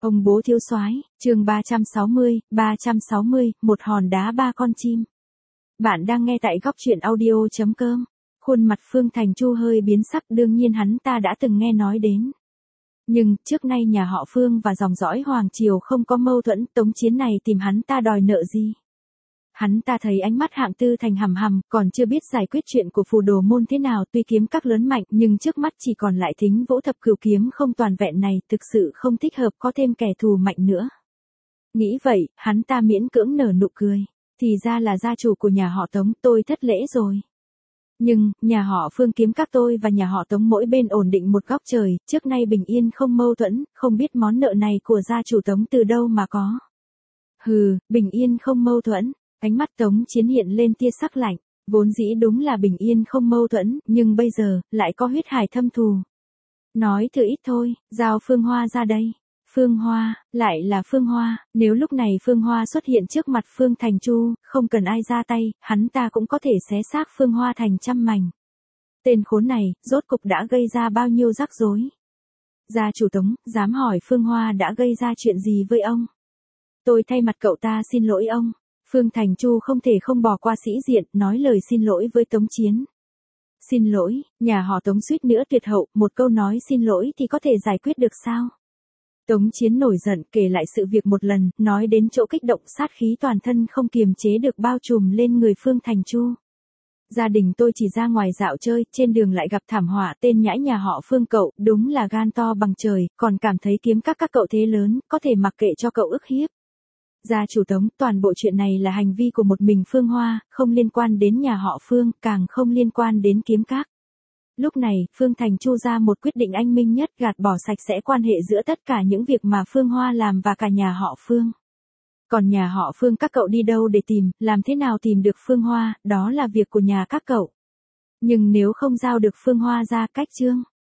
Ông bố thiếu soái, chương 360, một hòn đá ba con chim. Bạn đang nghe tại góc truyện audio.com. Khuôn mặt Phương Thành Chu hơi biến sắc, đương nhiên hắn ta đã từng nghe nói đến. Nhưng, trước nay nhà họ Phương và dòng dõi Hoàng Triều không có mâu thuẫn, Tống Chiến này tìm hắn ta đòi nợ gì. Hắn ta thấy ánh mắt Hạng Tư Thành hằm hằm, còn chưa biết giải quyết chuyện của phù đồ môn thế nào, tuy kiếm các lớn mạnh nhưng trước mắt chỉ còn lại Thính Vỗ Thập Cửu kiếm không toàn vẹn này, thực sự không thích hợp có thêm kẻ thù mạnh nữa. Nghĩ vậy, hắn ta miễn cưỡng nở nụ cười. Thì ra là gia chủ của nhà họ Tống, tôi thất lễ rồi. Nhưng, nhà họ Phương kiếm các tôi và nhà họ Tống mỗi bên ổn định một góc trời, trước nay bình yên không mâu thuẫn, không biết món nợ này của gia chủ Tống từ đâu mà có. Hừ, bình yên không mâu thuẫn. Ánh mắt Tống Chiến hiện lên tia sắc lạnh, vốn dĩ đúng là bình yên không mâu thuẫn, nhưng bây giờ, lại có huyết hải thâm thù. Nói thử ít thôi, giao Phương Hoa ra đây. Phương Hoa, lại là Phương Hoa, nếu lúc này Phương Hoa xuất hiện trước mặt Phương Thành Chu, không cần ai ra tay, hắn ta cũng có thể xé xác Phương Hoa thành trăm mảnh. Tên khốn này, rốt cục đã gây ra bao nhiêu rắc rối. Gia chủ Tống, dám hỏi Phương Hoa đã gây ra chuyện gì với ông? Tôi thay mặt cậu ta xin lỗi ông. Phương Thành Chu không thể không bỏ qua sĩ diện, nói lời xin lỗi với Tống Chiến. Xin lỗi, nhà họ Tống suýt nữa tuyệt hậu, một câu nói xin lỗi thì có thể giải quyết được sao? Tống Chiến nổi giận kể lại sự việc một lần, nói đến chỗ kích động sát khí toàn thân không kiềm chế được bao trùm lên người Phương Thành Chu. Gia đình tôi chỉ ra ngoài dạo chơi, trên đường lại gặp thảm họa, tên nhãi nhà họ Phương cậu, đúng là gan to bằng trời, còn cảm thấy kiếm các cậu thế lớn, có thể mặc kệ cho cậu ức hiếp. Gia chủ Tống, toàn bộ chuyện này là hành vi của một mình Phương Hoa, không liên quan đến nhà họ Phương, càng không liên quan đến kiếm các. Lúc này, Phương Thành Chu ra một quyết định anh minh nhất, gạt bỏ sạch sẽ quan hệ giữa tất cả những việc mà Phương Hoa làm và cả nhà họ Phương. Còn nhà họ Phương các cậu đi đâu để tìm, làm thế nào tìm được Phương Hoa, đó là việc của nhà các cậu. Nhưng nếu không giao được Phương Hoa ra, cách chương.